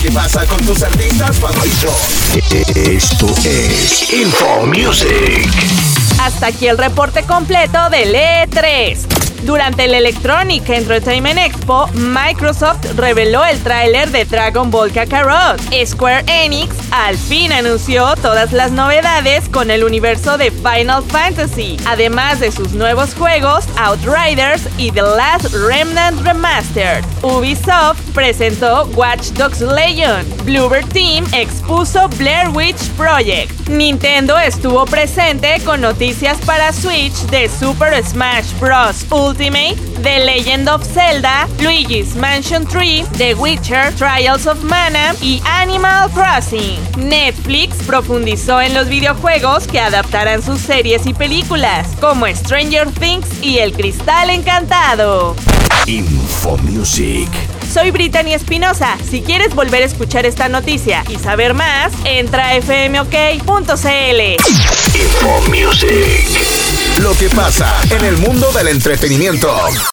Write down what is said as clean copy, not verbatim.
que pasa con tus artistas favoritos. Esto es Info Music. Hasta aquí el reporte completo del E3. Durante el Electronic Entertainment Expo, Microsoft reveló el tráiler de Dragon Ball Kakarot. Square Enix al fin anunció todas las novedades con el universo de Final Fantasy, además de sus nuevos juegos Outriders y The Last Remnant Remastered. Ubisoft presentó Watch Dogs Legion. Bloober Team expuso Blair Witch Project. Nintendo estuvo presente con noticias para Switch de Super Smash Bros. Ultimate, The Legend of Zelda, Luigi's Mansion 3, The Witcher, Trials of Mana y Animal Crossing. Netflix profundizó en los videojuegos que adaptarán sus series y películas, como Stranger Things y El Cristal Encantado. Info Music. Soy Brittany Espinosa. Si quieres volver a escuchar esta noticia y saber más, entra a fmok.cl. Info Music. Lo que pasa en el mundo del entretenimiento.